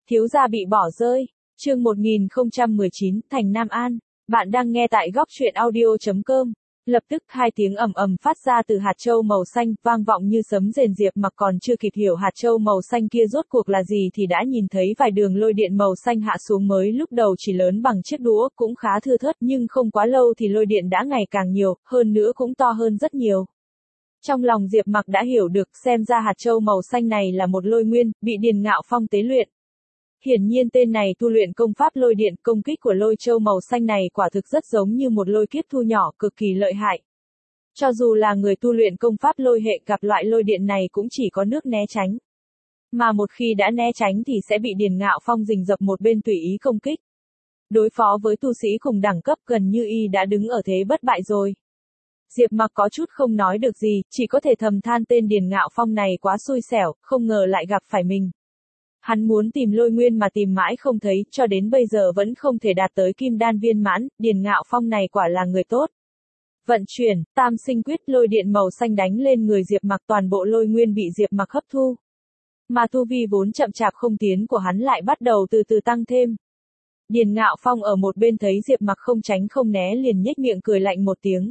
Thiếu gia bị bỏ rơi. Chương 1019, thành Nam An. Bạn đang nghe tại góc truyện audio.com. Lập tức hai tiếng ầm ầm phát ra từ hạt châu màu xanh, vang vọng như sấm rền. Diệp Mặc còn chưa kịp hiểu hạt châu màu xanh kia rốt cuộc là gì thì đã nhìn thấy vài đường lôi điện màu xanh hạ xuống, mới lúc đầu chỉ lớn bằng chiếc đũa, cũng khá thưa thớt, nhưng không quá lâu thì lôi điện đã ngày càng nhiều, hơn nữa cũng to hơn rất nhiều. Trong lòng Diệp Mặc đã hiểu được, xem ra hạt châu màu xanh này là một lôi nguyên, bị Điền Ngạo Phong tế luyện. Hiển nhiên tên này tu luyện công pháp lôi điện, công kích của lôi châu màu xanh này quả thực rất giống như một lôi kiếp thu nhỏ, cực kỳ lợi hại. Cho dù là người tu luyện công pháp lôi hệ gặp loại lôi điện này cũng chỉ có nước né tránh. Mà một khi đã né tránh thì sẽ bị Điền Ngạo Phong rình rập một bên tùy ý công kích. Đối phó với tu sĩ cùng đẳng cấp gần như y đã đứng ở thế bất bại rồi. Diệp Mặc có chút không nói được gì, chỉ có thể thầm than tên Điền Ngạo Phong này quá xui xẻo, không ngờ lại gặp phải mình. Hắn muốn tìm lôi nguyên mà tìm mãi không thấy, cho đến bây giờ vẫn không thể đạt tới kim đan viên mãn, Điền Ngạo Phong này quả là người tốt. Vận chuyển, tam sinh quyết, lôi điện màu xanh đánh lên người Diệp Mặc, toàn bộ lôi nguyên bị Diệp Mặc hấp thu. Mà tu vi vốn chậm chạp không tiến của hắn lại bắt đầu từ từ tăng thêm. Điền Ngạo Phong ở một bên thấy Diệp Mặc không tránh không né liền nhếch miệng cười lạnh một tiếng.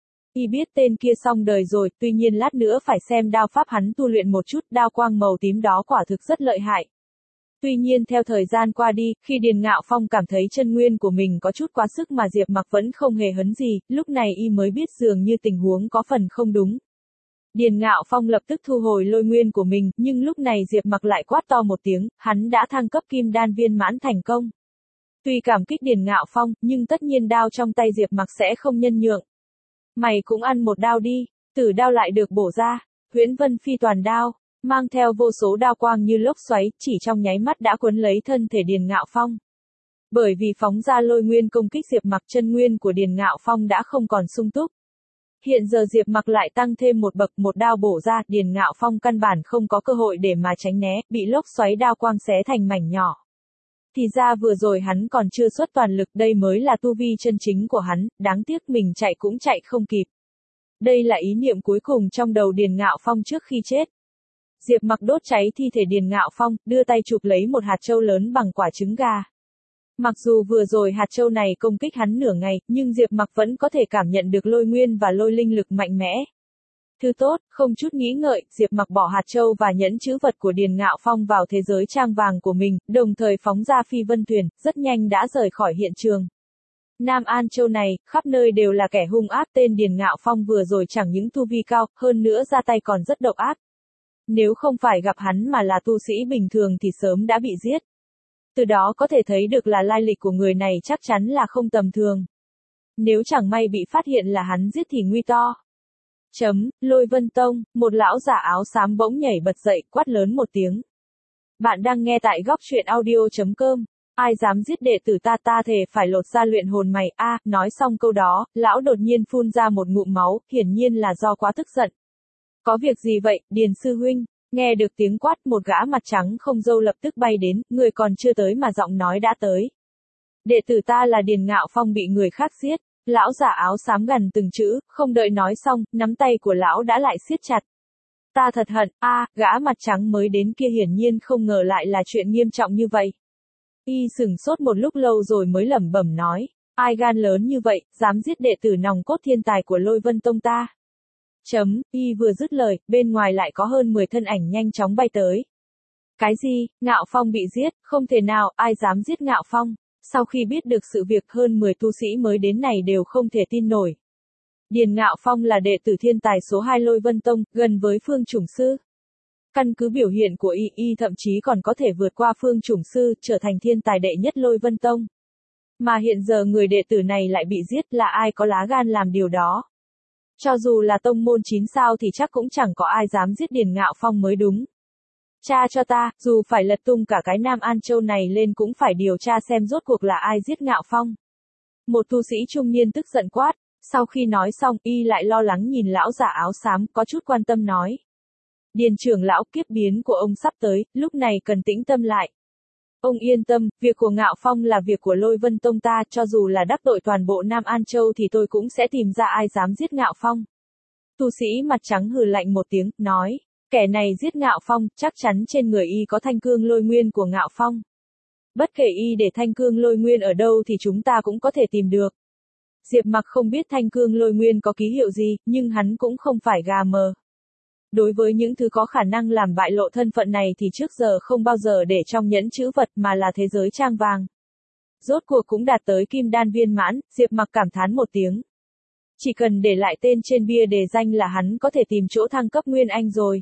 Y biết tên kia xong đời rồi, tuy nhiên lát nữa phải xem đao pháp hắn tu luyện một chút, đao quang màu tím đó quả thực rất lợi hại. Tuy nhiên theo thời gian qua đi, khi Điền Ngạo Phong cảm thấy chân nguyên của mình có chút quá sức mà Diệp Mặc vẫn không hề hấn gì, lúc này y mới biết dường như tình huống có phần không đúng. Điền Ngạo Phong lập tức thu hồi lôi nguyên của mình, nhưng lúc này Diệp Mặc lại quát to một tiếng, hắn đã thăng cấp kim đan viên mãn thành công. Tuy cảm kích Điền Ngạo Phong, nhưng tất nhiên đao trong tay Diệp Mặc sẽ không nhân nhượng. Mày cũng ăn một đao đi, tử đao lại được bổ ra, Huyễn Vân Phi toàn đao, mang theo vô số đao quang như lốc xoáy, chỉ trong nháy mắt đã cuốn lấy thân thể Điền Ngạo Phong. Bởi vì phóng ra lôi nguyên công kích Diệp Mặc, chân nguyên của Điền Ngạo Phong đã không còn sung túc. Hiện giờ Diệp Mặc lại tăng thêm một bậc, một đao bổ ra, Điền Ngạo Phong căn bản không có cơ hội để mà tránh né, bị lốc xoáy đao quang xé thành mảnh nhỏ. Thì ra vừa rồi hắn còn chưa xuất toàn lực, đây mới là tu vi chân chính của hắn, đáng tiếc mình chạy cũng chạy không kịp. Đây là ý niệm cuối cùng trong đầu Điền Ngạo Phong trước khi chết. Diệp Mặc đốt cháy thi thể Điền Ngạo Phong, đưa tay chụp lấy một hạt châu lớn bằng quả trứng gà. Mặc dù vừa rồi hạt châu này công kích hắn nửa ngày, nhưng Diệp Mặc vẫn có thể cảm nhận được lôi nguyên và lôi linh lực mạnh mẽ. Thứ tốt, không chút nghĩ ngợi, Diệp Mặc bỏ hạt châu và nhẫn chữ vật của Điền Ngạo Phong vào thế giới trang vàng của mình, đồng thời phóng ra phi vân thuyền, rất nhanh đã rời khỏi hiện trường. Nam An Châu này, khắp nơi đều là kẻ hung ác, tên Điền Ngạo Phong vừa rồi chẳng những tu vi cao, hơn nữa ra tay còn rất độc ác. Nếu không phải gặp hắn mà là tu sĩ bình thường thì sớm đã bị giết. Từ đó có thể thấy được là lai lịch của người này chắc chắn là không tầm thường. Nếu chẳng may bị phát hiện là hắn giết thì nguy to. Lôi Vân Tông, một lão giả áo xám bỗng nhảy bật dậy, quát lớn một tiếng. Bạn đang nghe tại góc truyện audio.com. Ai dám giết đệ tử ta, ta thề phải lột ra luyện hồn mày. Nói xong câu đó, lão đột nhiên phun ra một ngụm máu, hiển nhiên là do quá tức giận. Có việc gì vậy, Điền sư huynh? Nghe được tiếng quát, một gã mặt trắng không râu lập tức bay đến, người còn chưa tới mà giọng nói đã tới. Đệ tử ta là Điền Ngạo Phong bị người khác giết. Lão giả áo xám gần từng chữ, không đợi nói xong, nắm tay của lão đã lại siết chặt. Ta thật hận, gã mặt trắng mới đến kia hiển nhiên không ngờ lại là chuyện nghiêm trọng như vậy. Y sửng sốt một lúc lâu rồi mới lẩm bẩm nói, ai gan lớn như vậy, dám giết đệ tử nòng cốt thiên tài của Lôi Vân Tông ta. Y vừa dứt lời, bên ngoài lại có hơn 10 thân ảnh nhanh chóng bay tới. Cái gì, Ngạo Phong bị giết, không thể nào, ai dám giết Ngạo Phong? Sau khi biết được sự việc, hơn 10 tu sĩ mới đến này đều không thể tin nổi. Điền Ngạo Phong là đệ tử thiên tài số 2 Lôi Vân Tông, gần với Phương Chủng Sư. Căn cứ biểu hiện của y thậm chí còn có thể vượt qua Phương Chủng Sư, trở thành thiên tài đệ nhất Lôi Vân Tông. Mà hiện giờ người đệ tử này lại bị giết, là ai có lá gan làm điều đó? Cho dù là tông môn 9 sao thì chắc cũng chẳng có ai dám giết Điền Ngạo Phong mới đúng. Tra cho ta, dù phải lật tung cả cái Nam An Châu này lên cũng phải điều tra xem rốt cuộc là ai giết Ngạo Phong. Một tu sĩ trung niên tức giận quát, sau khi nói xong, y lại lo lắng nhìn lão giả áo xám, có chút quan tâm nói. Điền trưởng lão, kiếp biến của ông sắp tới, lúc này cần tĩnh tâm lại. Ông yên tâm, việc của Ngạo Phong là việc của Lôi Vân Tông ta, cho dù là đắc tội toàn bộ Nam An Châu thì tôi cũng sẽ tìm ra ai dám giết Ngạo Phong. Tu sĩ mặt trắng hừ lạnh một tiếng, nói. Kẻ này giết Ngạo Phong, chắc chắn trên người y có thanh cương lôi nguyên của Ngạo Phong. Bất kể y để thanh cương lôi nguyên ở đâu thì chúng ta cũng có thể tìm được. Diệp Mặc không biết thanh cương lôi nguyên có ký hiệu gì, nhưng hắn cũng không phải gà mờ. Đối với những thứ có khả năng làm bại lộ thân phận này thì trước giờ không bao giờ để trong nhẫn chữ vật mà là thế giới trang vàng. Rốt cuộc cũng đạt tới kim đan viên mãn, Diệp Mặc cảm thán một tiếng. Chỉ cần để lại tên trên bia đề danh là hắn có thể tìm chỗ thăng cấp Nguyên Anh rồi.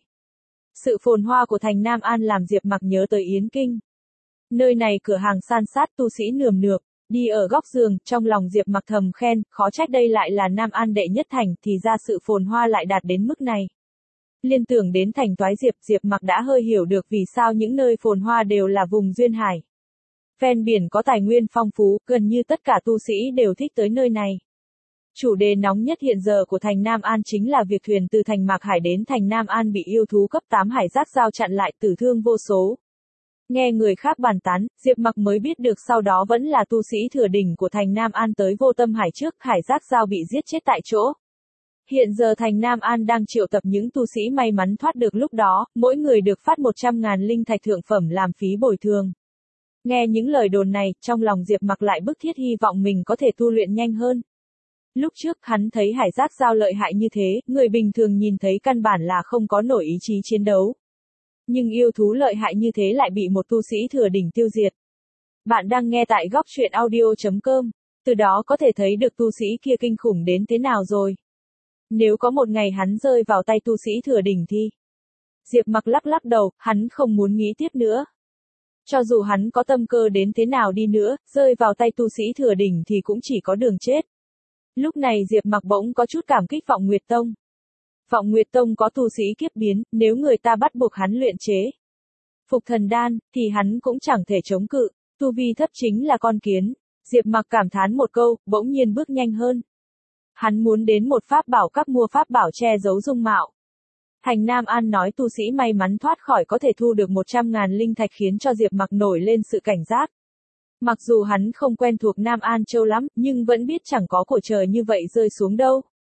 Sự phồn hoa của thành Nam An làm Diệp Mặc nhớ tới Yến Kinh. Nơi này cửa hàng san sát, tu sĩ nườm nượp, đi ở góc giường, trong lòng Diệp Mặc thầm khen, khó trách đây lại là Nam An đệ nhất thành, thì ra sự phồn hoa lại đạt đến mức này. Liên tưởng đến thành Toái Diệp, Diệp Mặc đã hơi hiểu được vì sao những nơi phồn hoa đều là vùng duyên hải. Ven biển có tài nguyên phong phú, gần như tất cả tu sĩ đều thích tới nơi này. Chủ đề nóng nhất hiện giờ của thành Nam An chính là việc thuyền từ thành Mạc Hải đến thành Nam An bị yêu thú cấp 8 hải giác giao chặn lại, tử thương vô số. Nghe người khác bàn tán, Diệp Mặc mới biết được sau đó vẫn là tu sĩ thừa đỉnh của thành Nam An tới Vô Tâm Hải trước, hải giác giao bị giết chết tại chỗ. Hiện giờ thành Nam An đang triệu tập những tu sĩ may mắn thoát được lúc đó, mỗi người được phát 100.000 linh thạch thượng phẩm làm phí bồi thường. Nghe những lời đồn này, trong lòng Diệp Mặc lại bức thiết hy vọng mình có thể tu luyện nhanh hơn. Lúc trước hắn thấy hải giác giao lợi hại như thế, người bình thường nhìn thấy căn bản là không có nổi ý chí chiến đấu. Nhưng yêu thú lợi hại như thế lại bị một tu sĩ thừa đỉnh tiêu diệt. Bạn đang nghe tại góc truyện audio.com, từ đó có thể thấy được tu sĩ kia kinh khủng đến thế nào rồi. Nếu có một ngày hắn rơi vào tay tu sĩ thừa đỉnh thì... Diệp Mặc lắc lắc đầu, hắn không muốn nghĩ tiếp nữa. Cho dù hắn có tâm cơ đến thế nào đi nữa, rơi vào tay tu sĩ thừa đỉnh thì cũng chỉ có đường chết. Lúc này Diệp Mặc bỗng có chút cảm kích Vọng Nguyệt Tông. Vọng Nguyệt Tông có tu sĩ kiếp biến, nếu người ta bắt buộc hắn luyện chế Phục Thần Đan, thì hắn cũng chẳng thể chống cự, tu vi thấp chính là con kiến. Diệp Mặc cảm thán một câu, bỗng nhiên bước nhanh hơn. Hắn muốn đến một pháp bảo các mua pháp bảo che giấu dung mạo. Thành Nam An nói tu sĩ may mắn thoát khỏi có thể thu được 100.000 linh thạch khiến cho Diệp Mặc nổi lên sự cảnh giác. Mặc dù hắn không quen thuộc Nam An Châu lắm, nhưng vẫn biết chẳng có của trời như vậy rơi xuống đâu.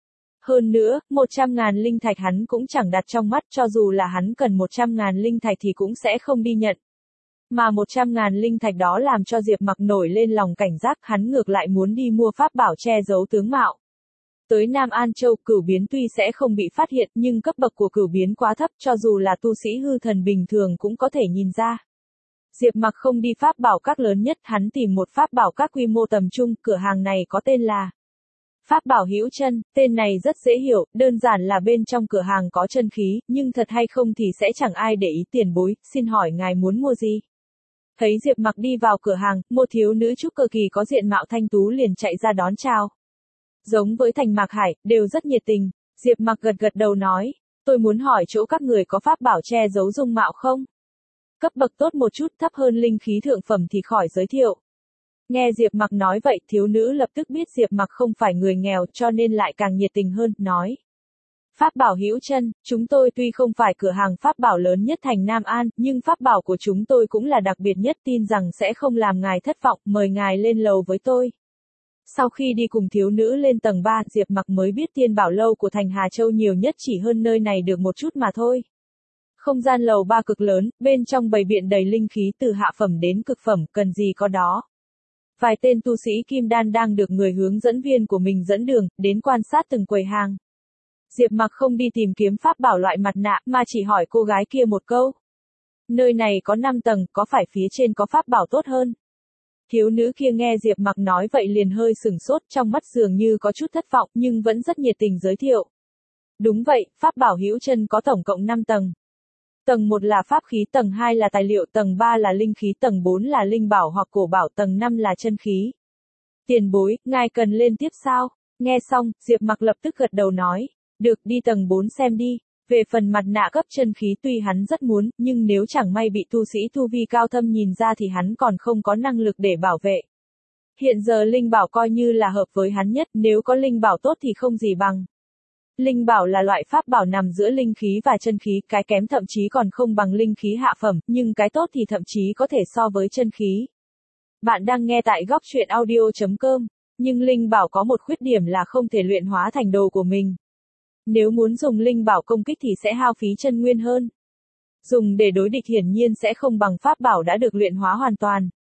Hơn nữa, 100.000 linh thạch hắn cũng chẳng đặt trong mắt, cho dù là hắn cần 100.000 linh thạch thì cũng sẽ không đi nhận. Mà 100.000 linh thạch đó làm cho Diệp Mặc nổi lên lòng cảnh giác, hắn ngược lại muốn đi mua pháp bảo che giấu tướng mạo. Tới Nam An Châu, cửu biến tuy sẽ không bị phát hiện, nhưng cấp bậc của cửu biến quá thấp, cho dù là tu sĩ hư thần bình thường cũng có thể nhìn ra. Diệp Mặc không đi pháp bảo các lớn nhất, hắn tìm một pháp bảo các quy mô tầm trung, cửa hàng này có tên là Pháp Bảo Hữu Chân, tên này rất dễ hiểu, đơn giản là bên trong cửa hàng có chân khí, nhưng thật hay không thì sẽ chẳng ai để ý. Tiền bối, xin hỏi ngài muốn mua gì? Thấy Diệp Mặc đi vào cửa hàng, một thiếu nữ trúc cơ kỳ có diện mạo thanh tú liền chạy ra đón chào. Giống với thành Mạc Hải, đều rất nhiệt tình. Diệp Mặc gật gật đầu nói, tôi muốn hỏi chỗ các người có pháp bảo che giấu dung mạo không? Cấp bậc tốt một chút, thấp hơn linh khí thượng phẩm thì khỏi giới thiệu. Nghe Diệp Mặc nói vậy, thiếu nữ lập tức biết Diệp Mặc không phải người nghèo, cho nên lại càng nhiệt tình hơn, nói. Pháp Bảo Hữu Chân, chúng tôi tuy không phải cửa hàng pháp bảo lớn nhất thành Nam An, nhưng pháp bảo của chúng tôi cũng là đặc biệt nhất, tin rằng sẽ không làm ngài thất vọng, mời ngài lên lầu với tôi. Sau khi đi cùng thiếu nữ lên tầng 3, Diệp Mặc mới biết Tiên Bảo Lâu của thành Hà Châu nhiều nhất chỉ hơn nơi này được một chút mà thôi. Không gian lầu 3 cực lớn, bên trong bày biện đầy linh khí từ hạ phẩm đến cực phẩm, cần gì có đó. Vài tên tu sĩ kim đan đang được người hướng dẫn viên của mình dẫn đường, đến quan sát từng quầy hàng. Diệp Mặc không đi tìm kiếm pháp bảo loại mặt nạ, mà chỉ hỏi cô gái kia một câu. Nơi này có 5 tầng, có phải phía trên có pháp bảo tốt hơn? Thiếu nữ kia nghe Diệp Mặc nói vậy liền hơi sửng sốt, trong mắt dường như có chút thất vọng, nhưng vẫn rất nhiệt tình giới thiệu. Đúng vậy, pháp bảo Hữu Chân có tổng cộng 5 tầng. Tầng 1 là pháp khí, tầng 2 là tài liệu, tầng 3 là linh khí, tầng 4 là linh bảo hoặc cổ bảo, tầng 5 là chân khí. Tiền bối, ngài cần lên tiếp sao? Nghe xong, Diệp Mặc lập tức gật đầu nói. Được, đi tầng 4 xem đi. Về phần mặt nạ cấp chân khí tuy hắn rất muốn, nhưng nếu chẳng may bị tu sĩ tu vi cao thâm nhìn ra thì hắn còn không có năng lực để bảo vệ. Hiện giờ linh bảo coi như là hợp với hắn nhất, nếu có linh bảo tốt thì không gì bằng. Linh bảo là loại pháp bảo nằm giữa linh khí và chân khí, cái kém thậm chí còn không bằng linh khí hạ phẩm, nhưng cái tốt thì thậm chí có thể so với chân khí. Bạn đang nghe tại góc truyện audio.com, nhưng linh bảo có một khuyết điểm là không thể luyện hóa thành đồ của mình. Nếu muốn dùng linh bảo công kích thì sẽ hao phí chân nguyên hơn. Dùng để đối địch hiển nhiên sẽ không bằng pháp bảo đã được luyện hóa hoàn toàn.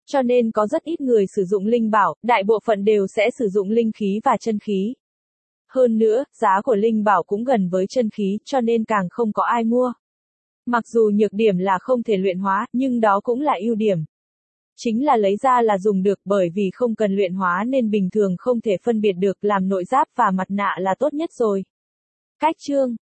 Cho nên có rất ít người sử dụng linh bảo, đại bộ phận đều sẽ sử dụng linh khí và chân khí. Hơn nữa, giá của linh bảo cũng gần với chân khí, cho nên càng không có ai mua. Mặc dù nhược điểm là không thể luyện hóa, nhưng đó cũng là ưu điểm. Chính là lấy ra là dùng được, bởi vì không cần luyện hóa nên bình thường không thể phân biệt được, làm nội giáp và mặt nạ là tốt nhất rồi. Cách chương